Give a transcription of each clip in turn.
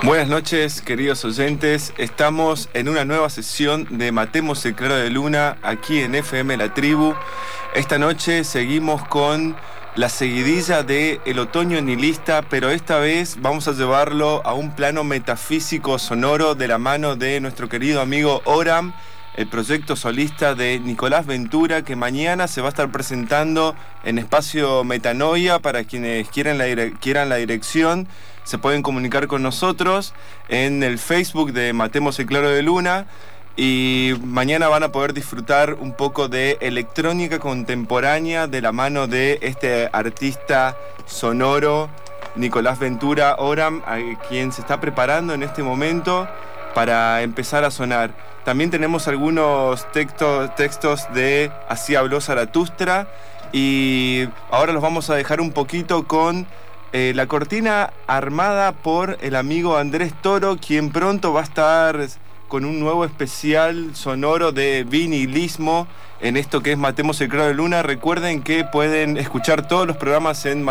Buenas noches, queridos oyentes. Estamos en una nueva sesión de Matemos el Claro de Luna aquí en FM La Tribu. Esta noche seguimos con la seguidilla de El Otoño Nihilista, pero esta vez vamos a llevarlo a un plano metafísico sonoro de la mano de nuestro querido amigo Oram, el proyecto solista de Nicolás Ventura, que mañana se va a estar presentando en Espacio Metanoia. Para quienes quieran la dirección, se pueden comunicar con nosotros en el Facebook de Matemos el Claro de Luna, y mañana van a poder disfrutar un poco de electrónica contemporánea de la mano de este artista sonoro, Nicolás Ventura, Oram, a quien se está preparando en este momento para empezar a sonar. También tenemos algunos textos de Así habló Zaratustra, y ahora los vamos a dejar un poquito con la cortina armada por el amigo Andrés Toro, quien pronto va a estar con un nuevo especial sonoro de vinilismo en esto que es Matemos el Claro de Luna. Recuerden que pueden escuchar todos los programas en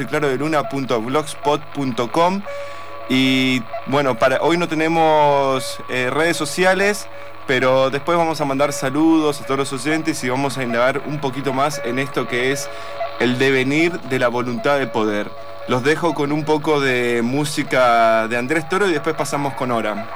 matemoselclarodeluna.blogspot.com. Y bueno, para hoy no tenemos redes sociales, pero después vamos a mandar saludos a todos los oyentes y vamos a indagar un poquito más en esto que es el devenir de la voluntad de poder. Los dejo con un poco de música de Andrés Toro y después pasamos con Oram.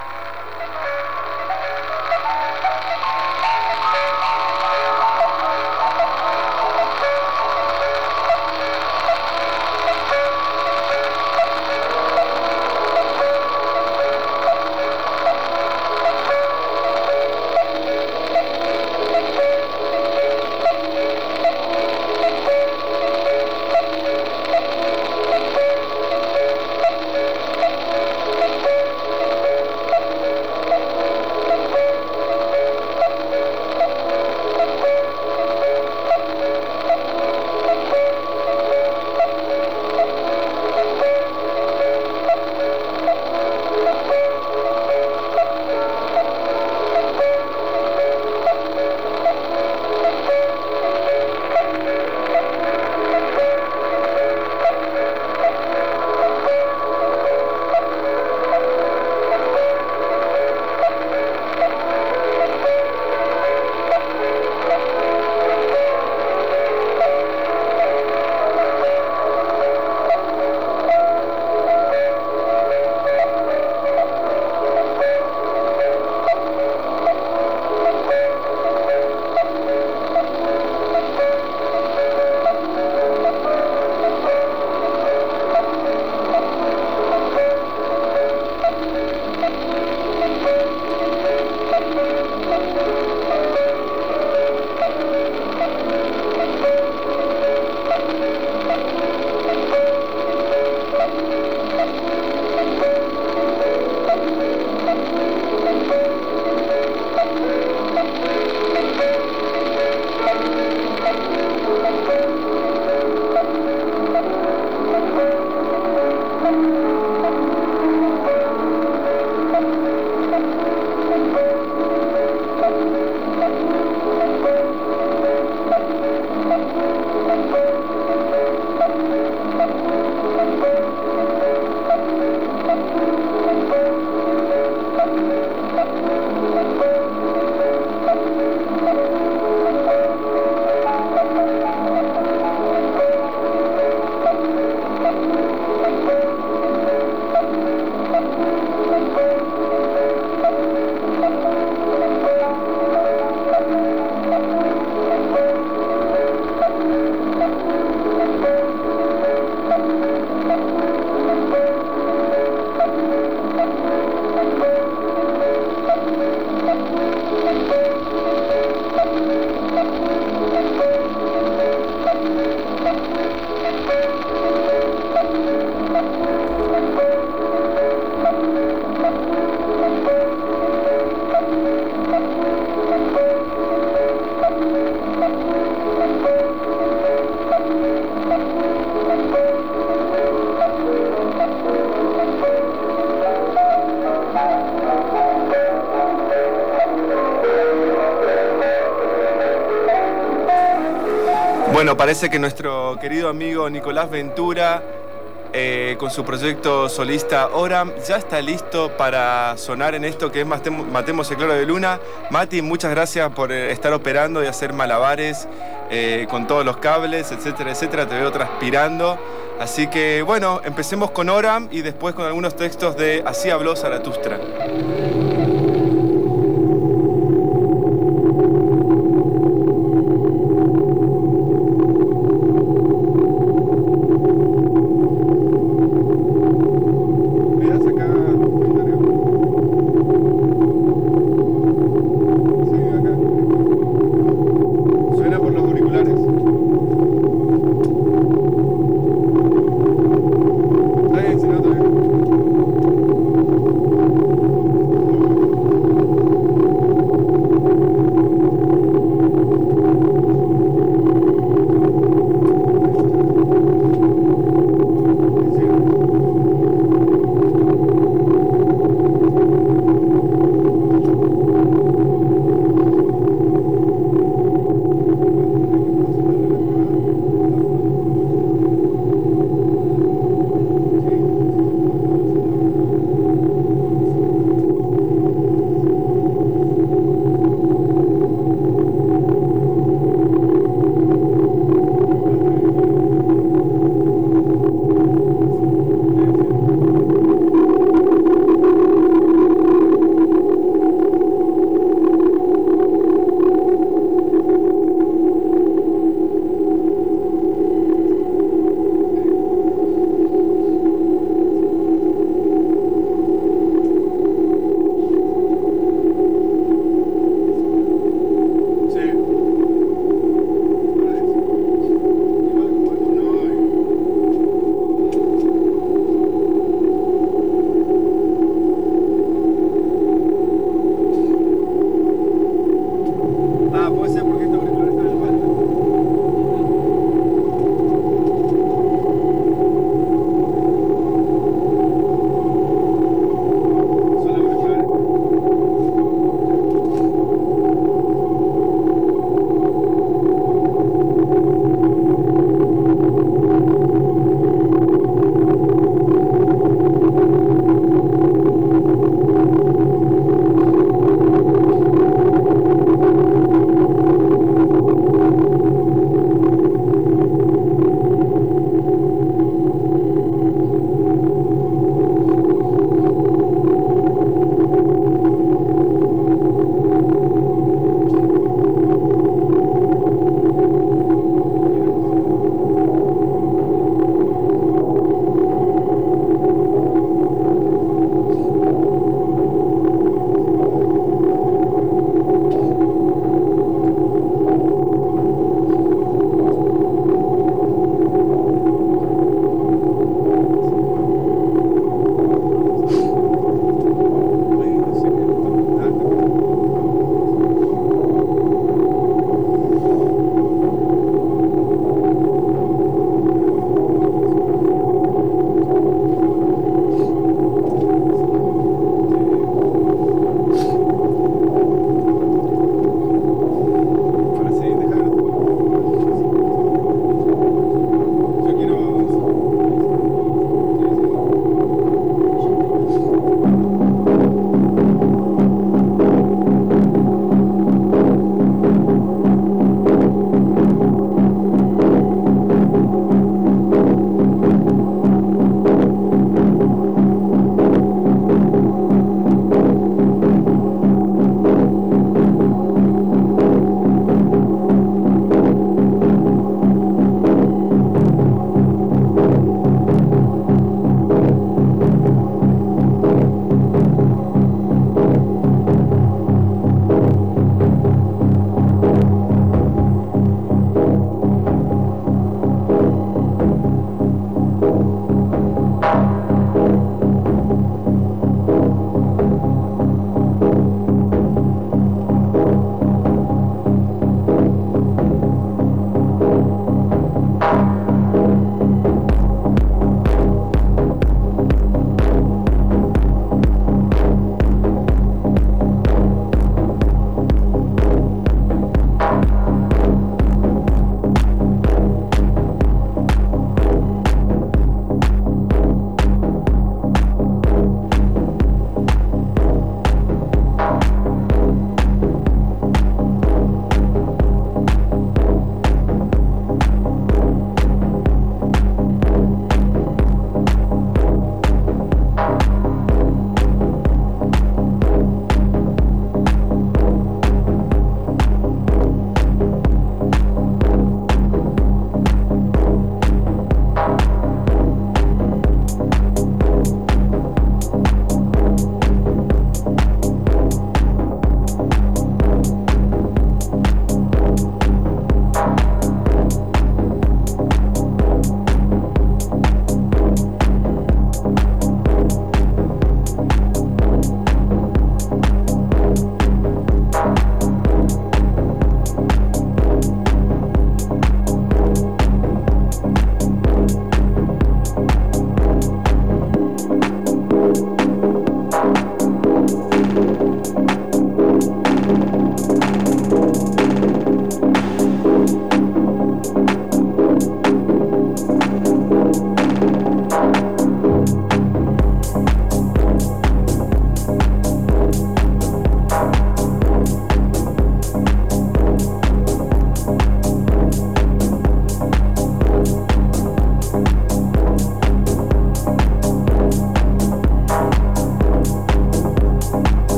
Bueno, parece que nuestro querido amigo Nicolás Ventura con su proyecto solista Oram. Ya está listo para sonar en esto que es Matemos el Claro de Luna. Mati, muchas gracias por estar operando y hacer malabares con todos los cables, etcétera, etcétera. Te veo transpirando. Así que bueno, empecemos con Oram y después con algunos textos de Así habló Zaratustra.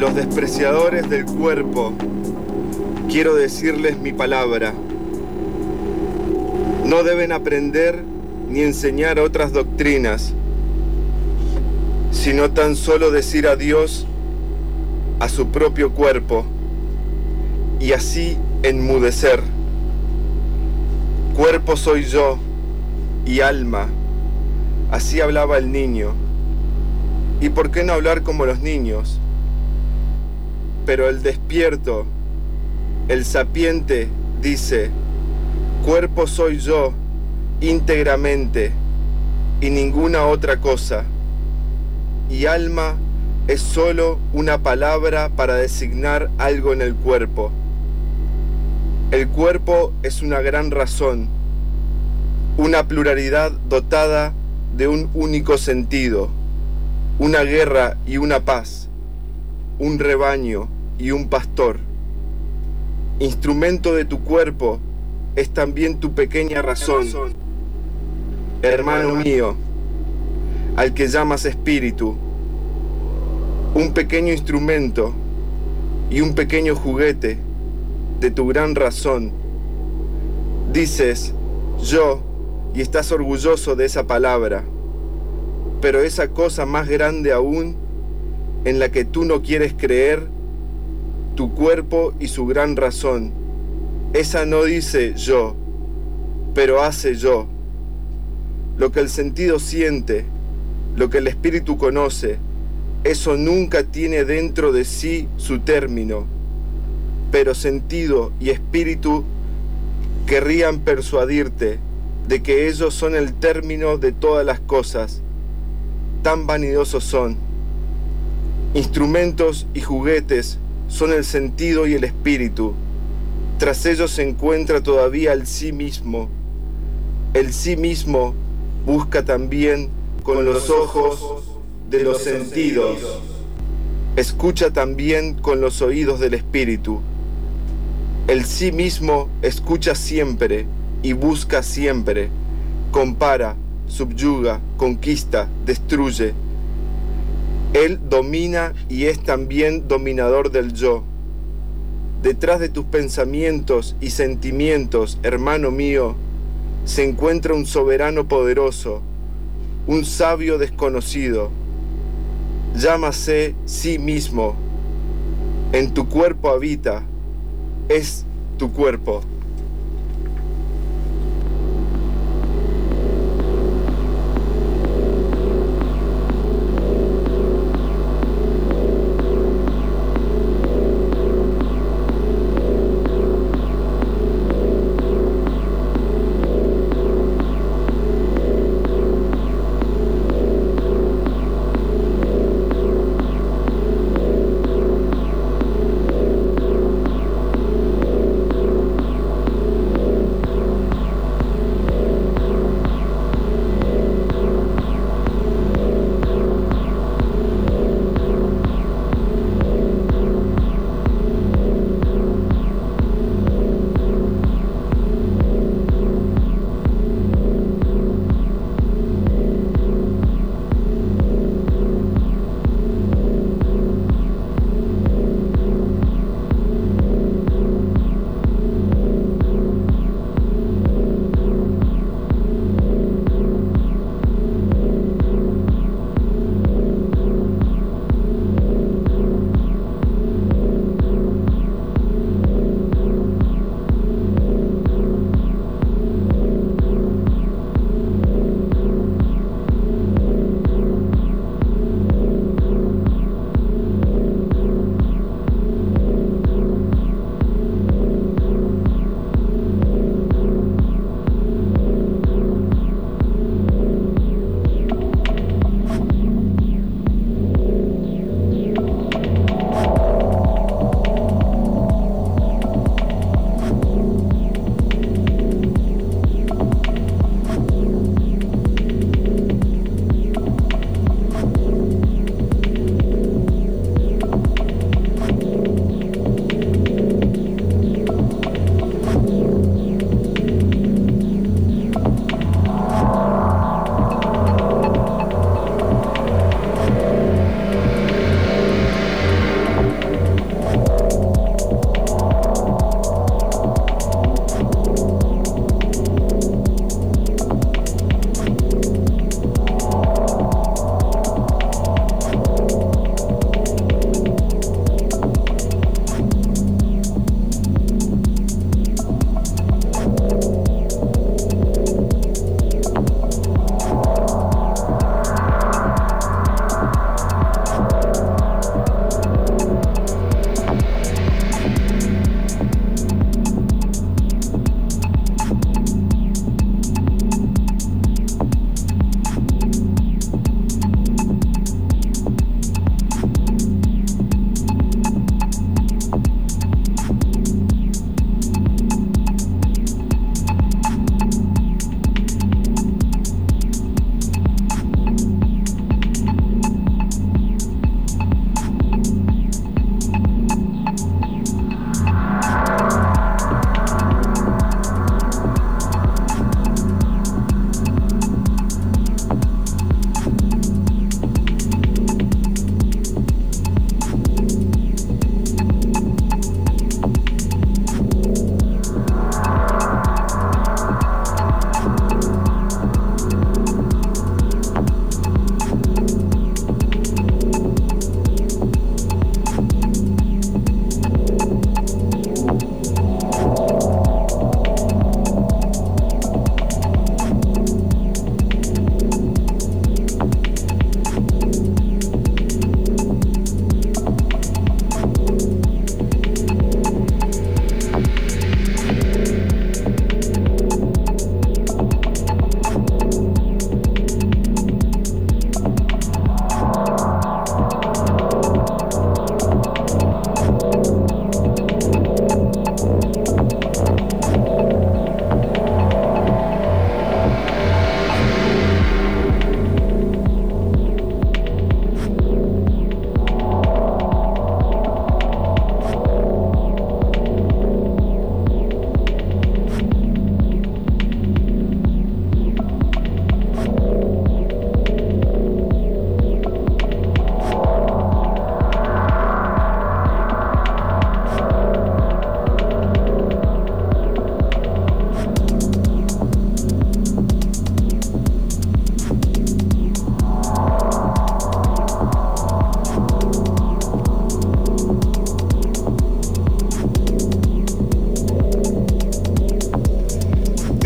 los despreciadores del cuerpo, quiero decirles mi palabra. No deben aprender ni enseñar otras doctrinas, sino tan solo decir adiós a su propio cuerpo y así enmudecer. Cuerpo soy yo y alma, así hablaba el niño. ¿Y por qué no hablar como los niños? Pero el despierto, el sapiente, dice: cuerpo soy yo íntegramente y ninguna otra cosa, y alma es solo una palabra para designar algo en el cuerpo. El cuerpo es una gran razón, una pluralidad dotada de un único sentido, una guerra y una paz, un rebaño y un pastor. Instrumento de tu cuerpo es también tu pequeña razón, hermano mío, al que llamas espíritu, un pequeño instrumento y un pequeño juguete de tu gran razón. Dices yo y estás orgulloso de esa palabra, pero esa cosa más grande aún en la que tú no quieres creer, tu cuerpo y su gran razón, esa no dice yo, pero hace yo. Lo que el sentido siente, lo que el espíritu conoce, eso nunca tiene dentro de sí su término, pero sentido y espíritu querrían persuadirte de que ellos son el término de todas las cosas. Tan vanidosos son. Instrumentos y juguetes son el sentido y el espíritu. Tras ellos se encuentra todavía el sí mismo. El sí mismo busca también con los ojos de los sentidos. Escucha también con los oídos del espíritu. El sí mismo escucha siempre y busca siempre. Compara, subyuga, conquista, destruye. Él domina y es también dominador del yo. Detrás de tus pensamientos y sentimientos, hermano mío, se encuentra un soberano poderoso, un sabio desconocido. Llámase sí mismo. En tu cuerpo habita, es tu cuerpo.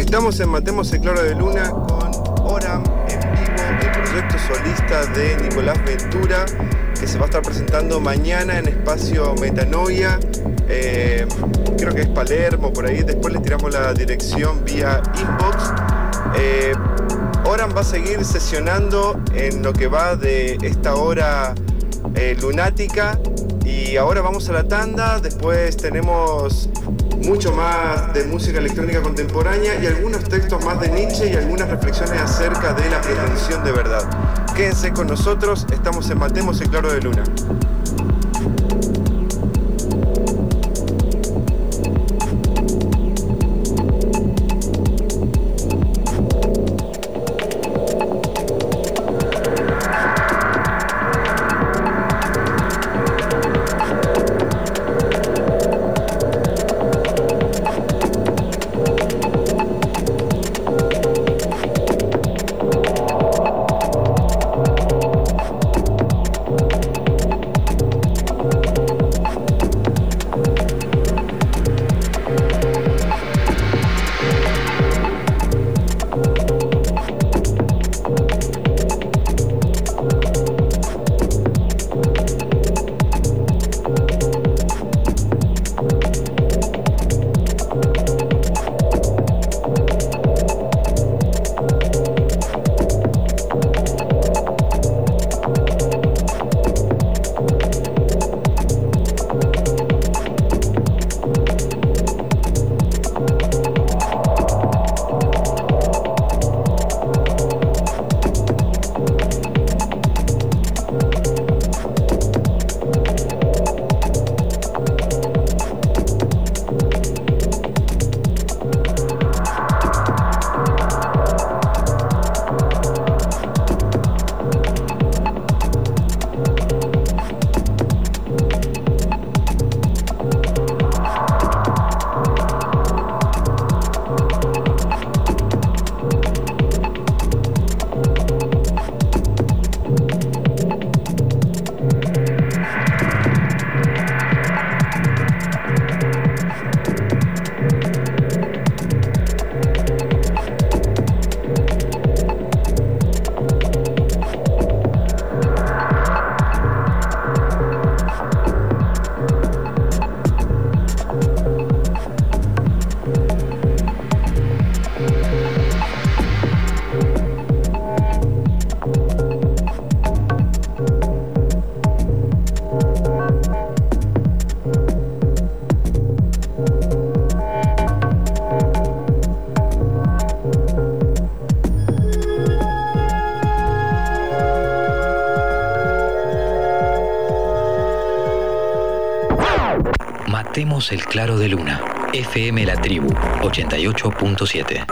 Estamos en Matemos el Claro de Luna con Oram en vivo, el proyecto solista de Nicolás Ventura, que se va a estar presentando mañana en Espacio Metanoia. Creo que es Palermo, por ahí. Después les tiramos la dirección vía inbox. Oram va a seguir sesionando en lo que va de esta hora lunática. Y ahora vamos a la tanda. Después tenemos mucho más de música electrónica contemporánea y algunos textos más de Nietzsche y algunas reflexiones acerca de la pretensión de verdad. Quédense con nosotros, estamos en Matemos el Claro de Luna. Matemos el Claro de Luna. FM La Tribu, 88.7.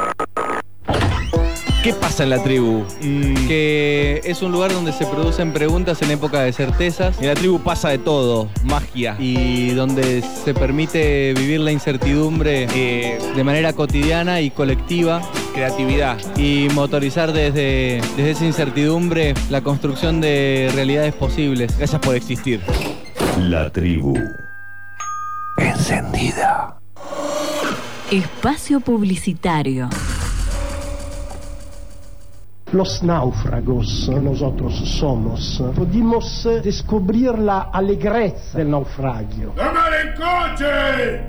¿Qué pasa en La Tribu? Que es un lugar donde se producen preguntas en época de certezas. En La Tribu pasa de todo, magia. Y donde se permite vivir la incertidumbre de manera cotidiana y colectiva. Creatividad. Y motorizar desde esa incertidumbre la construcción de realidades posibles. Gracias por existir. La Tribu. Encendida. Espacio publicitario. Los náufragos que nosotros somos, pudimos descubrir la alegreza del naufragio. ¡Tomar el coche!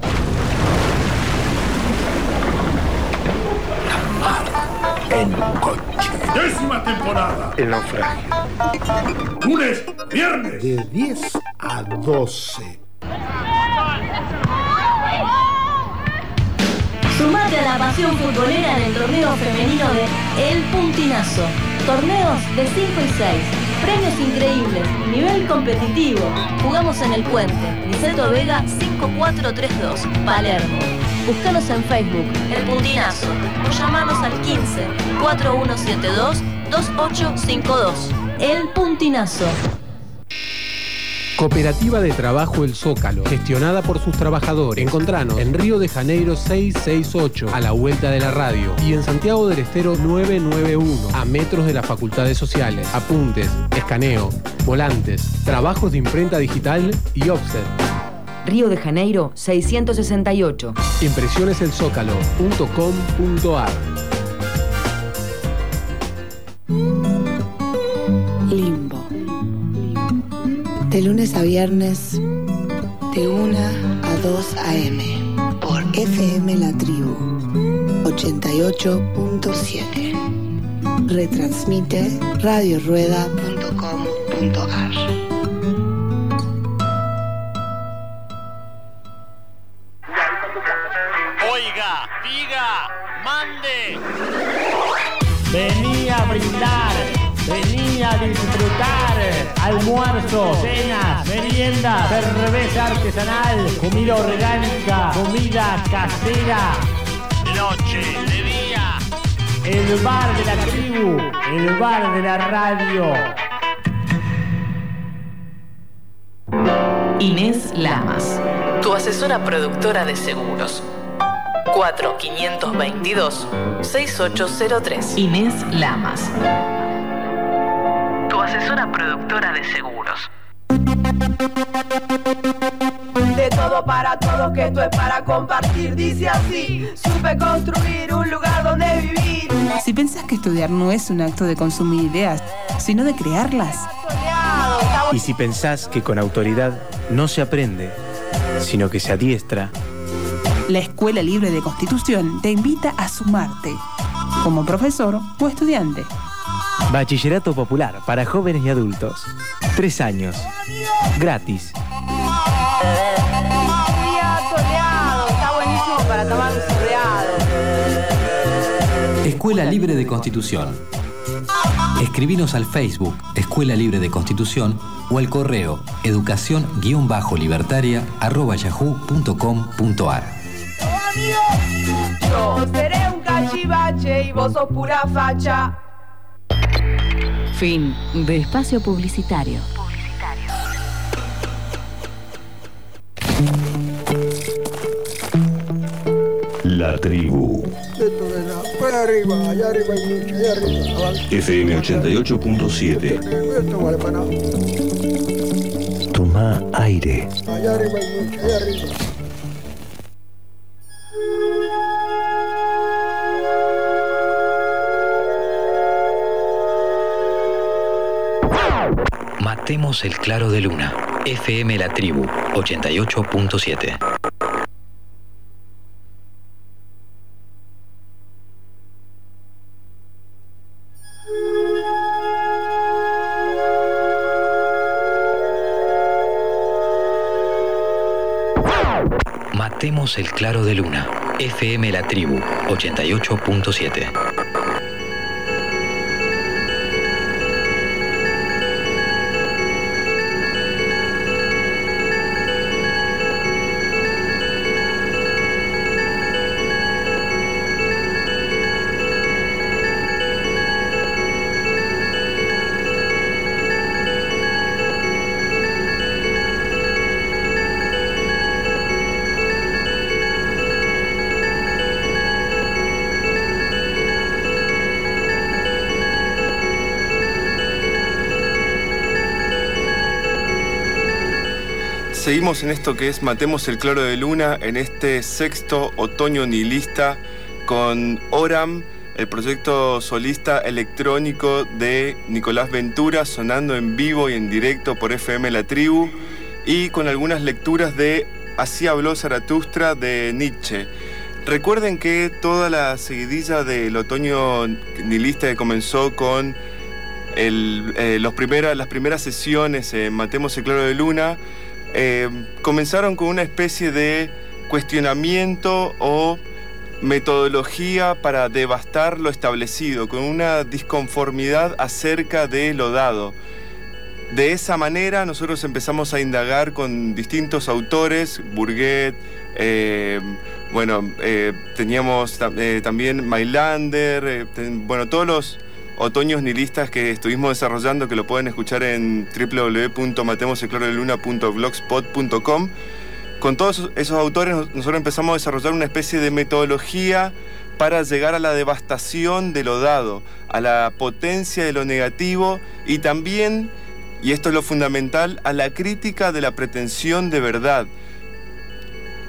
En coche. 10ª temporada. El naufragio. Lunes, viernes. De 10 a 12. Sumate a la pasión futbolera en el torneo femenino de El Puntinazo. Torneos de 5 y 6. Premios increíbles. Nivel competitivo. Jugamos en El Puente. Niceto Vega 5432. Palermo. Búscanos en Facebook. El Puntinazo. O llamanos al 15 4172 2852. El Puntinazo. Cooperativa de Trabajo El Zócalo, gestionada por sus trabajadores. Encontranos en Río de Janeiro 668, a la vuelta de la radio, y en Santiago del Estero 991, a metros de las Facultades Sociales. Apuntes, escaneo, volantes, trabajos de imprenta digital y offset. Río de Janeiro 668. Impresioneselsócalo.com.ar. Limbo. De lunes a viernes, de 1 a 2 a.m. por FM La Tribu 88.7. Retransmite radiorueda.com.ar. Oiga, diga, mande. Vení a brindar, vení a disfrutar. Almuerzo, cenas, meriendas, cerveza artesanal, comida orgánica, comida casera. De noche, de día. El bar de la tribu, el bar de la radio. Inés Lamas, tu asesora productora de seguros. 4522-6803. Inés Lamas, tu asesora productora de seguros. De todo para todos, que esto es para compartir. Dice así: supe construir un lugar donde vivir. Si pensás que estudiar no es un acto de consumir ideas, sino de crearlas. Y si pensás que con autoridad no se aprende, sino que se adiestra, la Escuela Libre de Constitución te invita a sumarte, como profesor o estudiante. Bachillerato Popular para jóvenes y adultos. 3 años. Gratis. Día soleado, está buenísimo para tomar un soleado. Escuela Libre de Constitución. Escribinos al Facebook Escuela Libre de Constitución o al correo educación-libertaria@yahoo.com.ar. Yo seré un cachivache y vos sos pura facha. Fin de espacio publicitario. La Tribu. Allá arriba hay mucho, allá arriba. FM 88.7. Esto vale para nada. Toma aire. Allá arriba hay mucho, allá arriba. Matemos el claro de luna. FM La Tribu 88.7. Matemos el claro de luna. FM La Tribu 88.7. Seguimos en esto que es Matemos el claro de luna, en este sexto otoño nihilista con Oram, el proyecto solista electrónico de Nicolás Ventura, sonando en vivo y en directo por FM La Tribu, y con algunas lecturas de Así habló Zaratustra de Nietzsche. Recuerden que toda la seguidilla del otoño nihilista que comenzó con las primeras sesiones en Matemos el claro de luna, comenzaron con una especie de cuestionamiento o metodología para devastar lo establecido, con una disconformidad acerca de lo dado. De esa manera nosotros empezamos a indagar con distintos autores, Bourget, teníamos también Mailander, todos los otoños nihilistas que estuvimos desarrollando, que lo pueden escuchar en www.matemoselclarodeluna.blogspot.com. Con todos esos autores nosotros empezamos a desarrollar una especie de metodología para llegar a la devastación de lo dado, a la potencia de lo negativo y también, y esto es lo fundamental, a la crítica de la pretensión de verdad.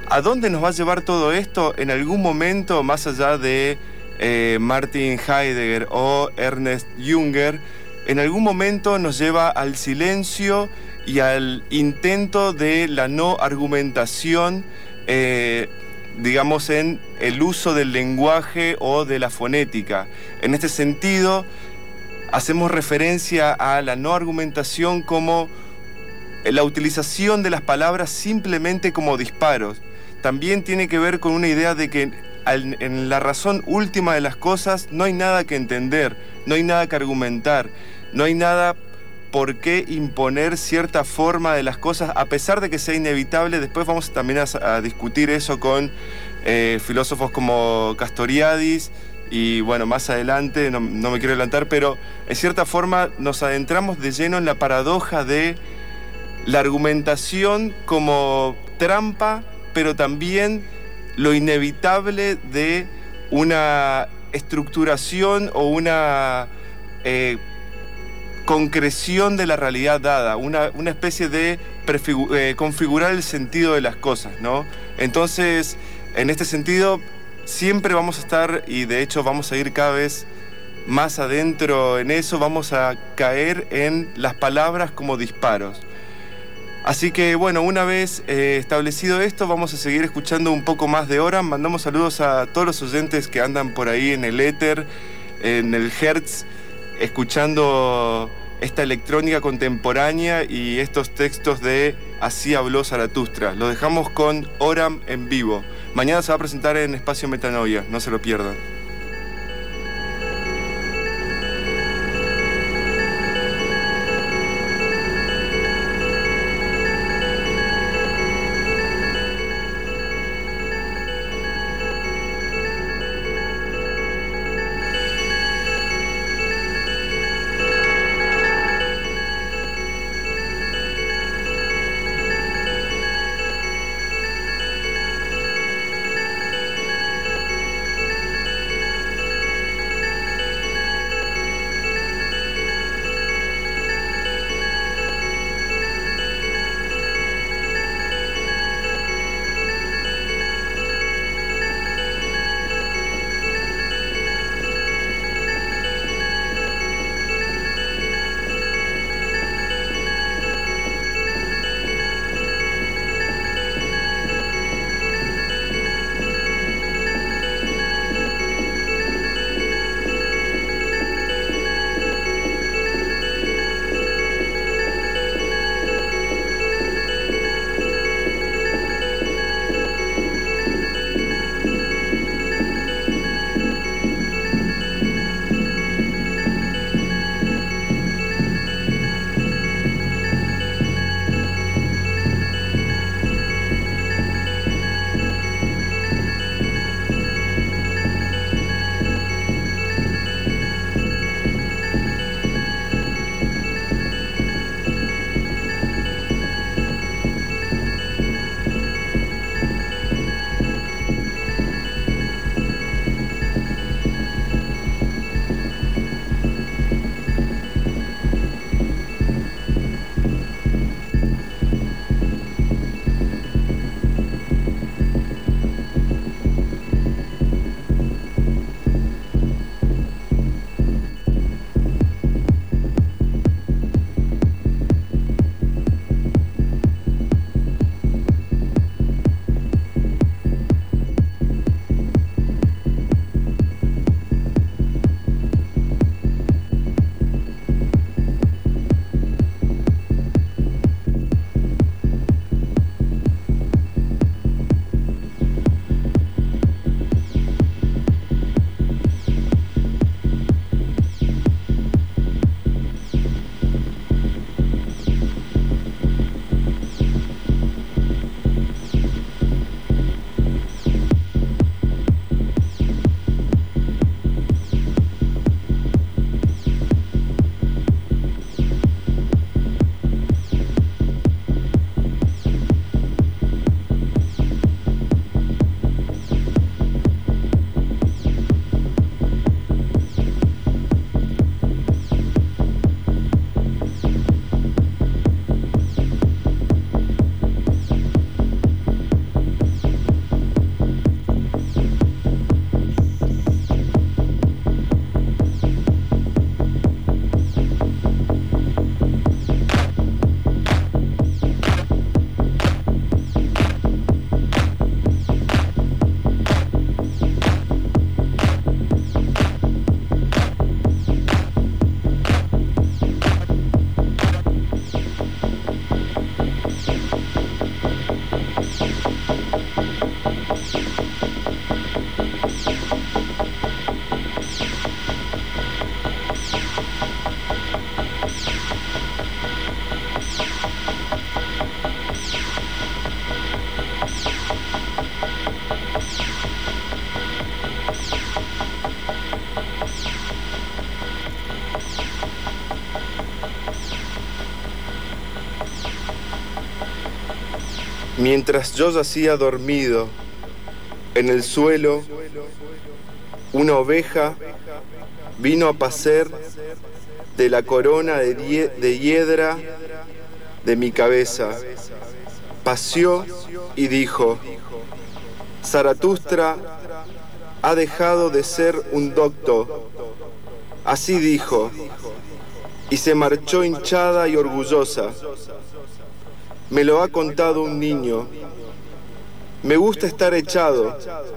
¿A dónde nos va a llevar todo esto? En algún momento, más allá de Martin Heidegger o Ernest Junger, en algún momento nos lleva al silencio y al intento de la no argumentación, digamos, en el uso del lenguaje o de la fonética. En este sentido, hacemos referencia a la no argumentación como la utilización de las palabras simplemente como disparos. También tiene que ver con una idea de que en la razón última de las cosas no hay nada que entender, no hay nada que argumentar, no hay nada por qué imponer cierta forma de las cosas, a pesar de que sea inevitable. Después vamos también a discutir eso con filósofos como Castoriadis, y bueno, más adelante, no me quiero adelantar, pero en cierta forma nos adentramos de lleno en la paradoja de la argumentación como trampa, pero también lo inevitable de una estructuración o una concreción de la realidad dada, una especie de configurar el sentido de las cosas, ¿no? Entonces, en este sentido, siempre vamos a estar, y de hecho vamos a ir cada vez más adentro en eso, vamos a caer en las palabras como disparos. Así que bueno, una vez establecido esto, vamos a seguir escuchando un poco más de Oram. Mandamos saludos a todos los oyentes que andan por ahí en el éter, en el Hertz, escuchando esta electrónica contemporánea y estos textos de Así habló Zaratustra. Lo dejamos con Oram en vivo. Mañana se va a presentar en Espacio Metanoia, no se lo pierdan. Mientras yo yacía dormido en el suelo, una oveja vino a pacer de la corona de hiedra de mi cabeza. Paseó y dijo: Zaratustra ha dejado de ser un docto. Así dijo, y se marchó hinchada y orgullosa. Me lo ha contado un niño. Me gusta estar echado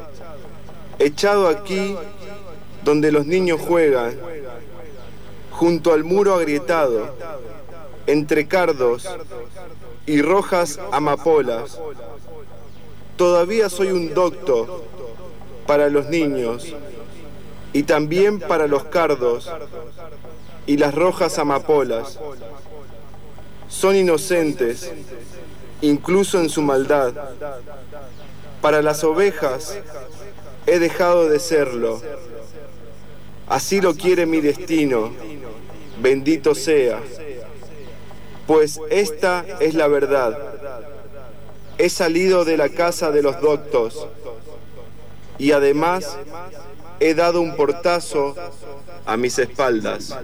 aquí donde los niños juegan, junto al muro agrietado, entre cardos y rojas amapolas. Todavía soy un docto para los niños y también para los cardos y las rojas amapolas. Son inocentes, incluso en su maldad. Para las ovejas he dejado de serlo. Así lo quiere mi destino, bendito sea. Pues esta es la verdad. He salido de la casa de los doctos y además he dado un portazo a mis espaldas.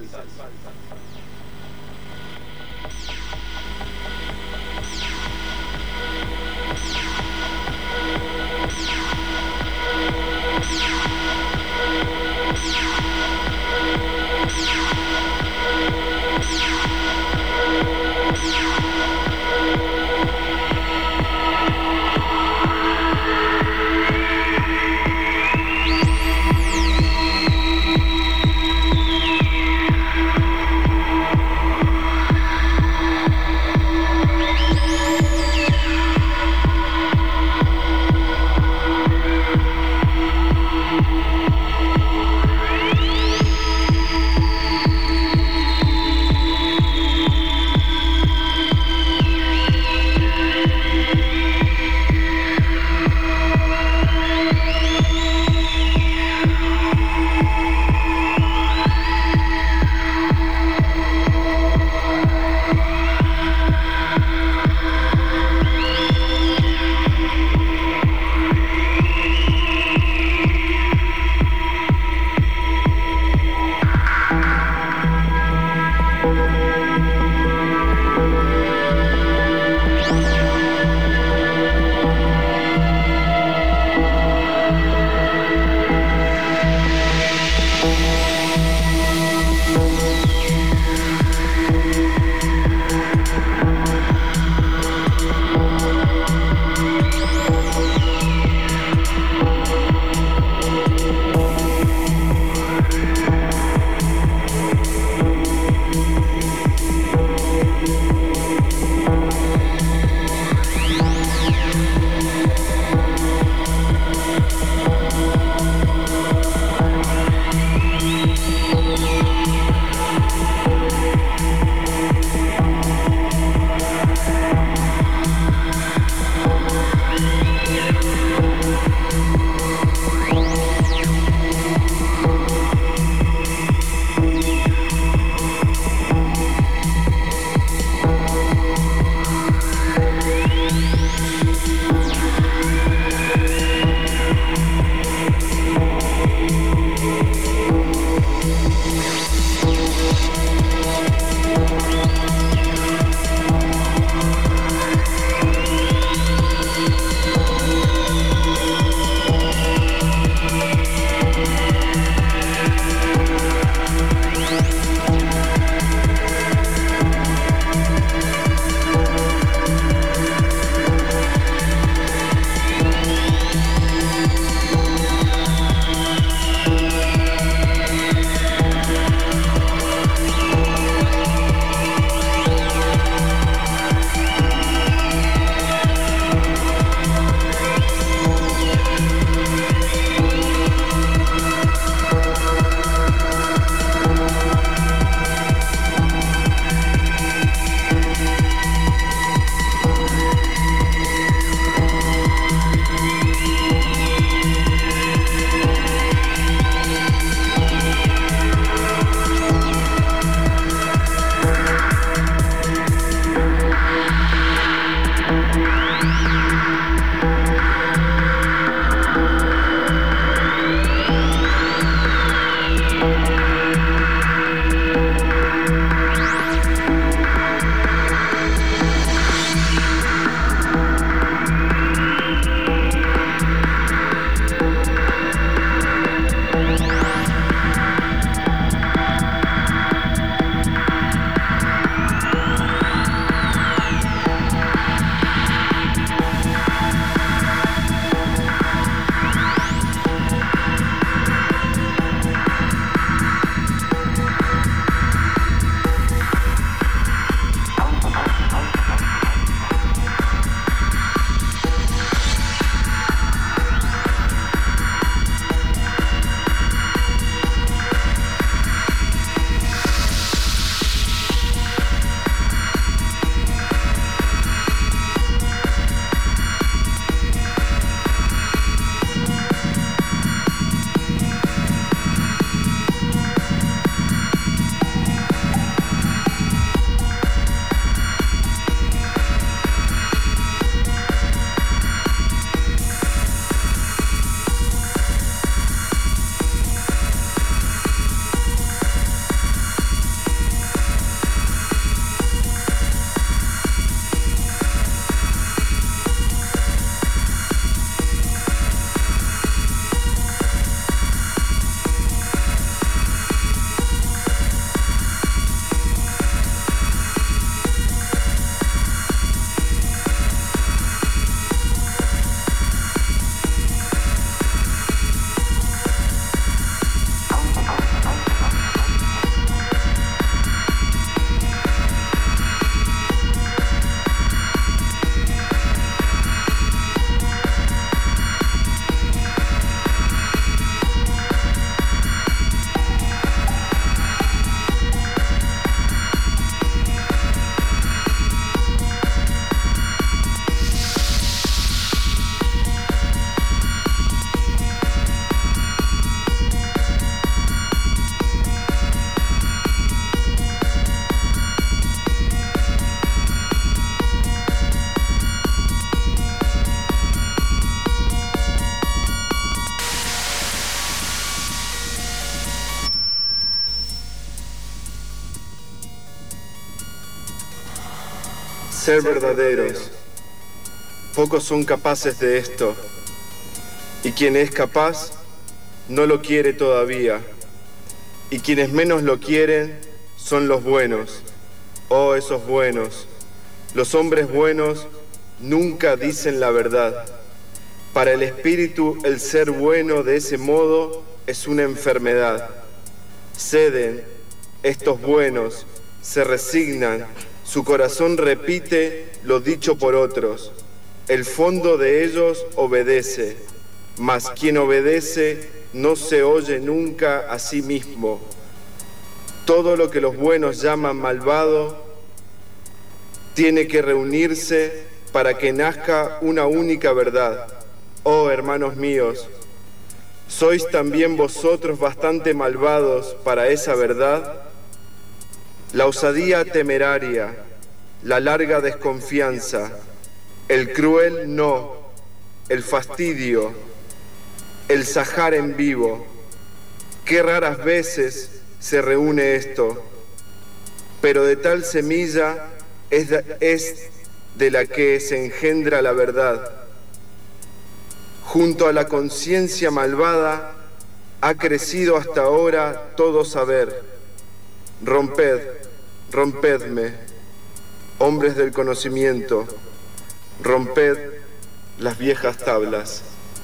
ser verdaderos. Pocos son capaces de esto, y quien es capaz no lo quiere todavía, y quienes menos lo quieren son los buenos. Oh, esos buenos. Los hombres buenos nunca dicen la verdad. Para el espíritu, el ser bueno de ese modo es una enfermedad. Ceden, estos buenos, se resignan, su corazón repite lo dicho por otros. El fondo de ellos obedece, mas quien obedece no se oye nunca a sí mismo. Todo lo que los buenos llaman malvado tiene que reunirse para que nazca una única verdad. Oh, hermanos míos, ¿sois también vosotros bastante malvados para esa verdad? La osadía temeraria, la larga desconfianza, el cruel no, el fastidio, el sajar en vivo. Qué raras veces se reúne esto, pero de tal semilla es de la que se engendra la verdad. Junto a la conciencia malvada ha crecido hasta ahora todo saber. Romped, rompedme, hombres del conocimiento, romped las viejas tablas.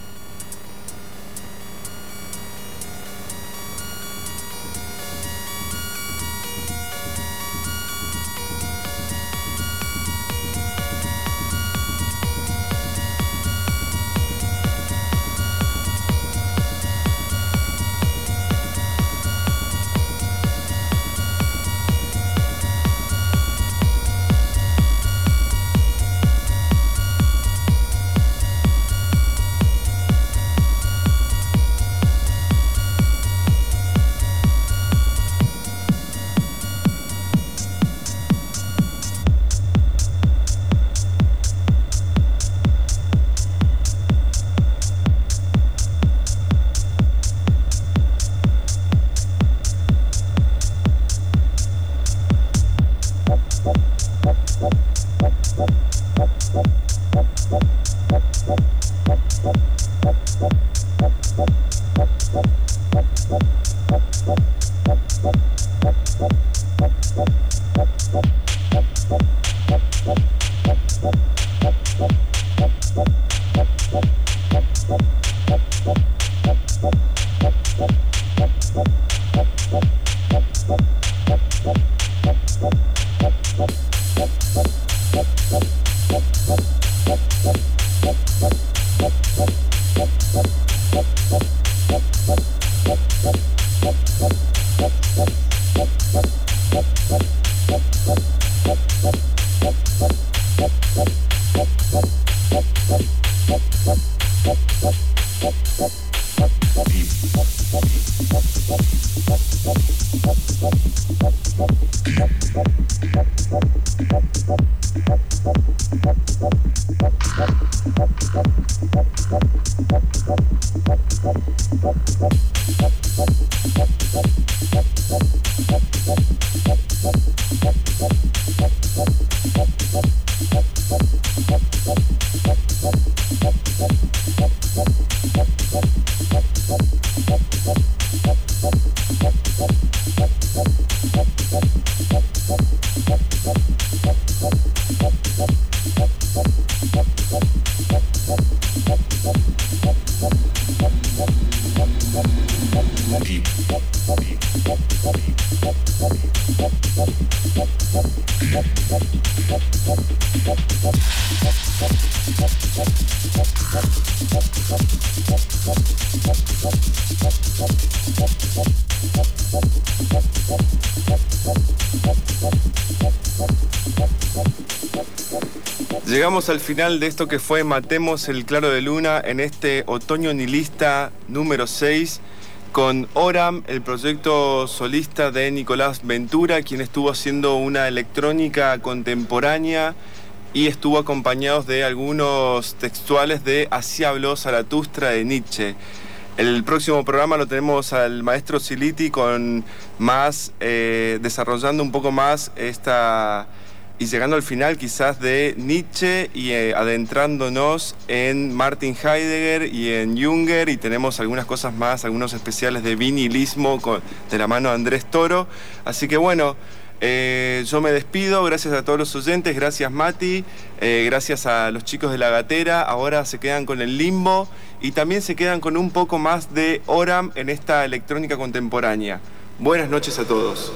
Llegamos al final de esto que fue Matemos el Claro de Luna en este otoño nihilista número 6 con Oram, el proyecto solista de Nicolás Ventura, quien estuvo haciendo una electrónica contemporánea y estuvo acompañado de algunos textuales de Así habló Zaratustra de Nietzsche. El próximo programa lo tenemos al maestro Siliti con más, desarrollando un poco más esta y llegando al final quizás de Nietzsche y adentrándonos en Martin Heidegger y en Junger, y tenemos algunas cosas más, algunos especiales de vinilismo de la mano de Andrés Toro. Así que bueno, yo me despido, gracias a todos los oyentes, gracias Mati, gracias a los chicos de La Gatera. Ahora se quedan con el Limbo y también se quedan con un poco más de Oram en esta electrónica contemporánea. Buenas noches a todos.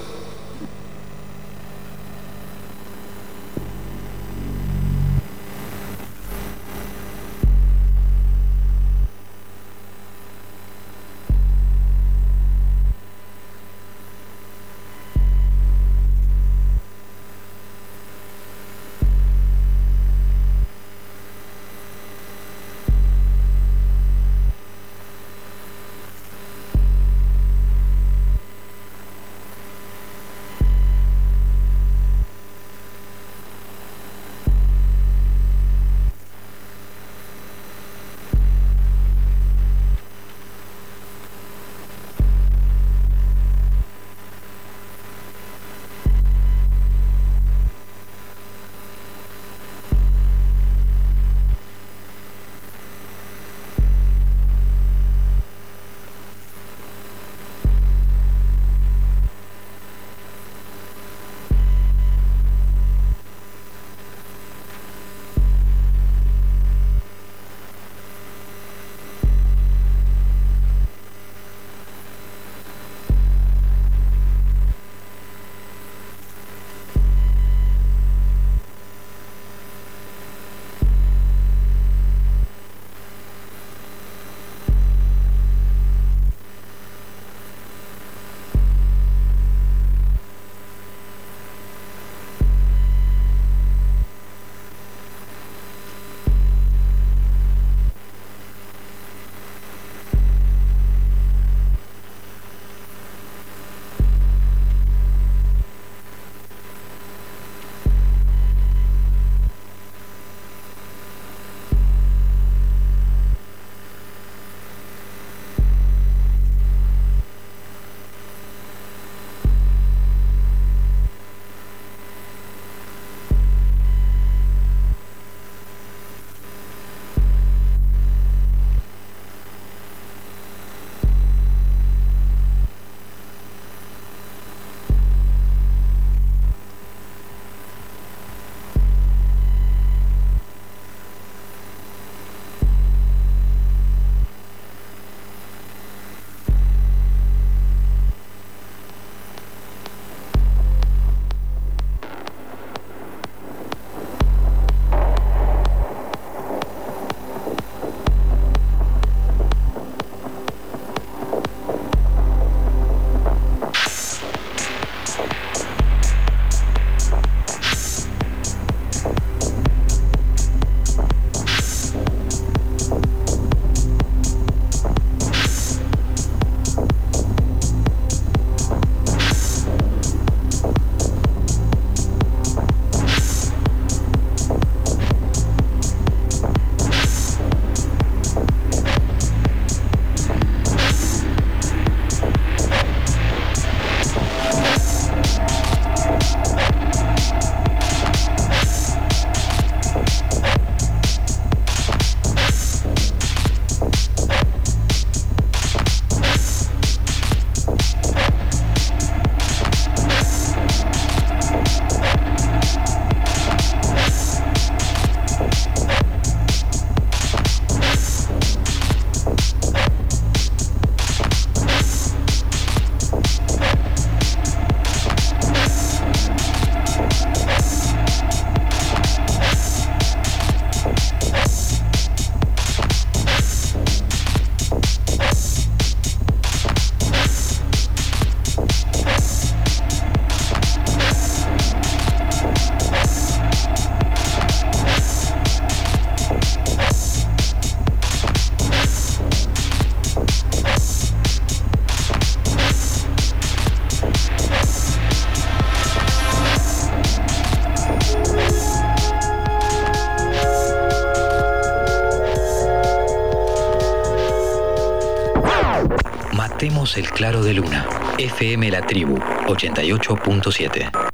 Matemos el claro de luna. FM La Tribu 88.7.